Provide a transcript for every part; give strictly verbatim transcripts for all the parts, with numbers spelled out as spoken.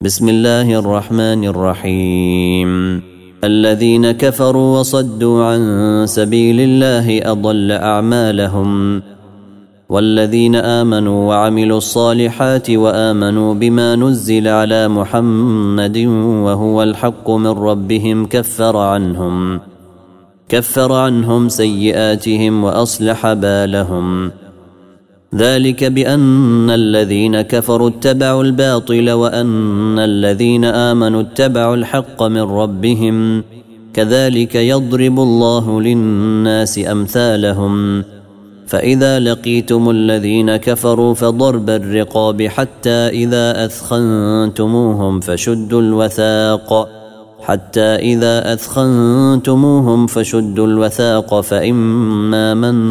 بسم الله الرحمن الرحيم. الذين كفروا وصدوا عن سبيل الله أضل أعمالهم، والذين آمنوا وعملوا الصالحات وآمنوا بما نزل على محمد وهو الحق من ربهم كفر عنهم كفر عنهم سيئاتهم وأصلح بالهم. ذلك بأن الذين كفروا اتبعوا الباطل وأن الذين آمنوا اتبعوا الحق من ربهم، كذلك يضرب الله للناس أمثالهم. فإذا لقيتم الذين كفروا فضرب الرقاب حتى إذا أثخنتموهم فشدوا الوثاق حتى إذا أثخنتموهم فشدوا الوثاق فإما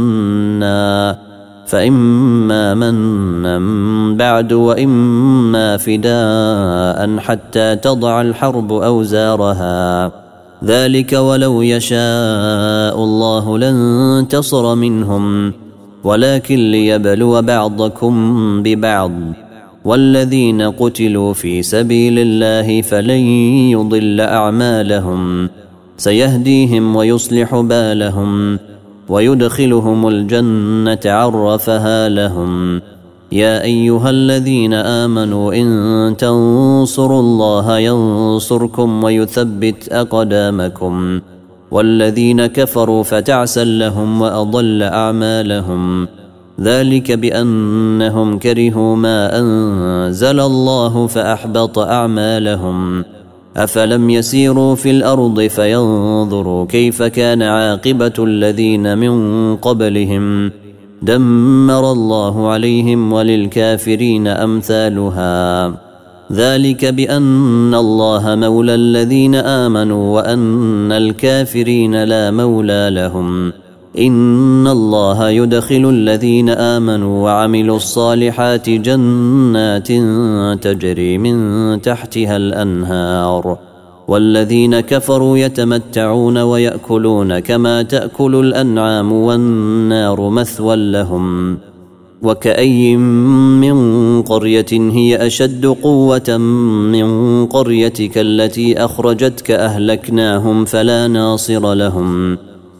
منا فإما منا بعد وإما فداء حتى تضع الحرب أوزارها. ذلك ولو يشاء الله لانتصر منهم، ولكن ليبلو بعضكم ببعض. والذين قتلوا في سبيل الله فلن يضل أعمالهم، سيهديهم ويصلح بالهم ويدخلهم الجنة عرفها لهم. يا أيها الذين آمنوا إن تنصروا الله ينصركم ويثبت أقدامكم. والذين كفروا فتعسا لهم وأضل أعمالهم، ذلك بأنهم كرهوا ما أنزل الله فأحبط أعمالهم. أفلم يسيروا في الأرض فينظروا كيف كان عاقبة الذين من قبلهم، دمر الله عليهم وللكافرين أمثالها. ذلك بأن الله مولى الذين آمنوا وأن الكافرين لا مولى لهم. إن الله يدخل الذين آمنوا وعملوا الصالحات جنات تجري من تحتها الأنهار، والذين كفروا يتمتعون ويأكلون كما تأكل الأنعام والنار مثوى لهم. وكأي من قرية هي أشد قوة من قريتك التي أخرجتك أهلكناهم فلا ناصر لهم.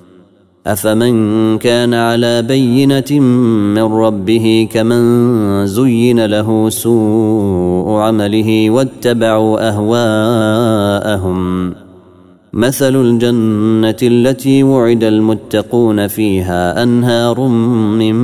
أفمن كان على بينة من ربه كمن زين له سوء عمله واتبعوا أهواءهم. مثل الجنة التي وعد المتقون فيها أنهار من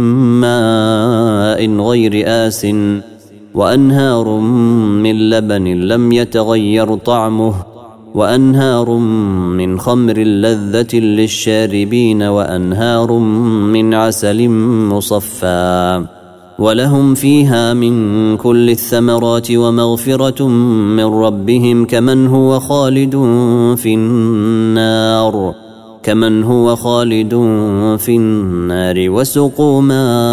ماء غير آس وأنهار من لبن لم يتغير طعمه وأنهار من خمر لذة للشاربين وأنهار من عسل مصفى، ولهم فيها من كل الثمرات ومغفرة من ربهم كمن هو خالد في النار كمن هو خالد في النار وسقوا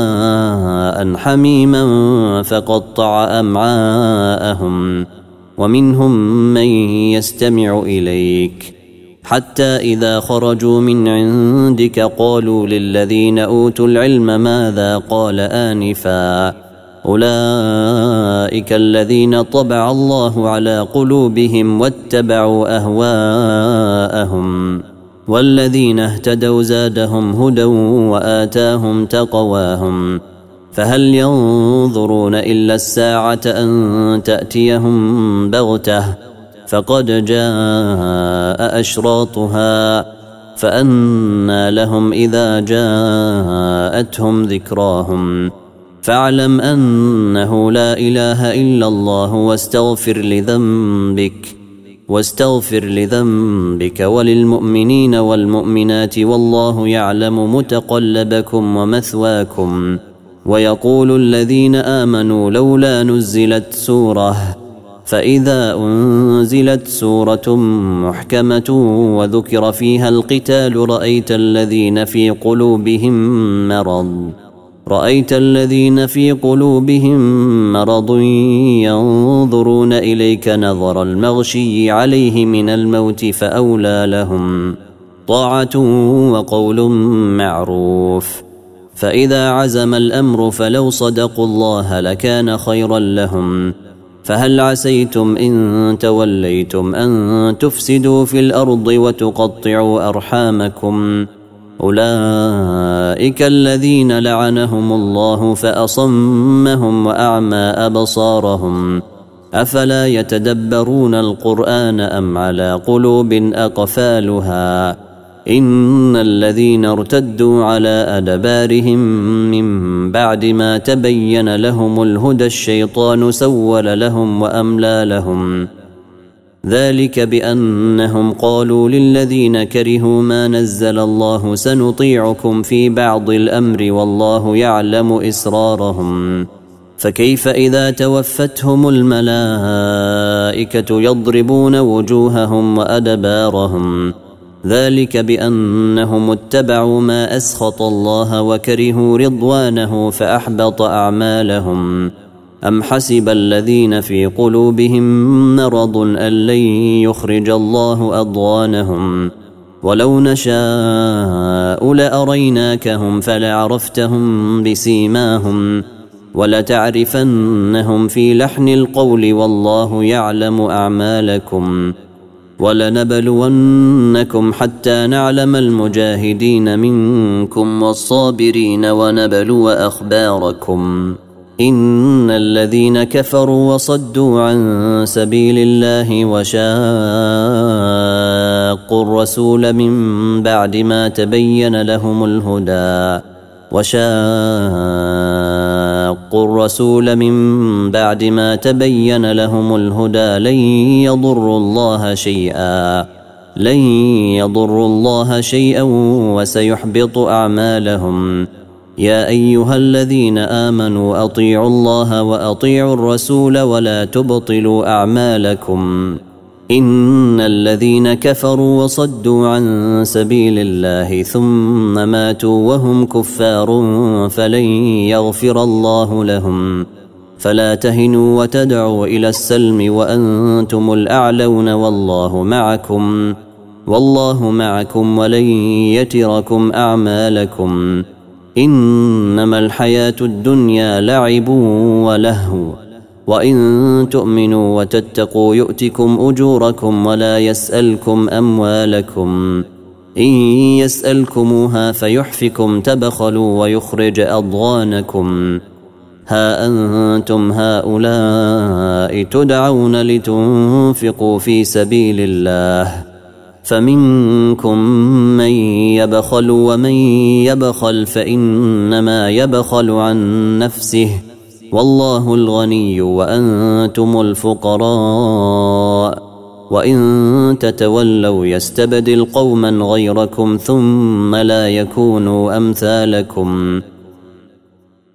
ماء حميما فقطع أمعاءهم. ومنهم من يستمع إليك حتى إذا خرجوا من عندك قالوا للذين أوتوا العلم ماذا قال آنفا، أولئك الذين طبع الله على قلوبهم واتبعوا أهواءهم. والذين اهتدوا زادهم هدى وآتاهم تقواهم. فهل ينظرون إلا الساعة أن تأتيهم بغتة فقد جاء أشراطها، فأنى لهم إذا جاءتهم ذكراهم. فاعلم أنه لا إله إلا الله واستغفر لذنبك واستغفر لذنبك وللمؤمنين والمؤمنات والله يعلم متقلبكم ومثواكم. ويقول الذين آمنوا لولا نزلت سورة، فإذا أنزلت سورة محكمة وذكر فيها القتال رأيت الذين في قلوبهم مرض رأيت الذين في قلوبهم مرض ينظرون إليك نظر المغشي عليه من الموت فأولى لهم طاعة وقول معروف. فإذا عزم الأمر فلو صدقوا الله لكان خيرا لهم، فهل عسيتم إن توليتم أن تفسدوا في الأرض وتقطعوا أرحامكم أولئك الذين لعنهم الله فأصمهم وأعمى أبصارهم أفلا يتدبرون القرآن أم على قلوب أقفالها إن الذين ارتدوا على أدبارهم من بعد ما تبين لهم الهدى الشيطان سول لهم وأملى لهم ذلك بأنهم قالوا للذين كرهوا ما نزل الله سنطيعكم في بعض الأمر والله يعلم إسرارهم فكيف إذا توفتهم الملائكة يضربون وجوههم وأدبارهم ذلك بأنهم اتبعوا ما أسخط الله وكرهوا رضوانه فأحبط أعمالهم أم حسب الذين في قلوبهم مرض أن لن يخرج الله أضغانهم ولو نشاء لأريناكهم فلعرفتهم بسيماهم ولتعرفنهم في لحن القول والله يعلم أعمالكم ولنبلونكم حتى نعلم المجاهدين منكم والصابرين ونبلو أخباركم إن الذين كفروا وصدوا عن سبيل الله وشاقوا الرسول من بعد ما تبين لهم الهدى وشاقوا الرسول من بعد ما تبين لهم الهدى لن يضروا الله شيئا لن يضروا الله شيئا وسيحبط أعمالهم يا أيها الذين آمنوا أطيعوا الله وأطيعوا الرسول ولا تبطلوا أعمالكم إن الذين كفروا وصدوا عن سبيل الله ثم ماتوا وهم كفار فلن يغفر الله لهم فلا تهنوا وتدعوا إلى السلم وأنتم الأعلون والله معكم والله معكم ولن يتركم أعمالكم إنما الحياة الدنيا لعب ولهو وإن تؤمنوا وتتقوا يؤتكم أجوركم ولا يسألكم أموالكم إن يسألكموها فيحفكم تبخلوا ويخرج أضغانكم ها أنتم هؤلاء تدعون لتنفقوا في سبيل الله فمنكم من يبخل ومن يبخل فإنما يبخل عن نفسه والله الغني وأنتم الفقراء وإن تتولوا يستبدل قوما غيركم ثم لا يكونوا أمثالكم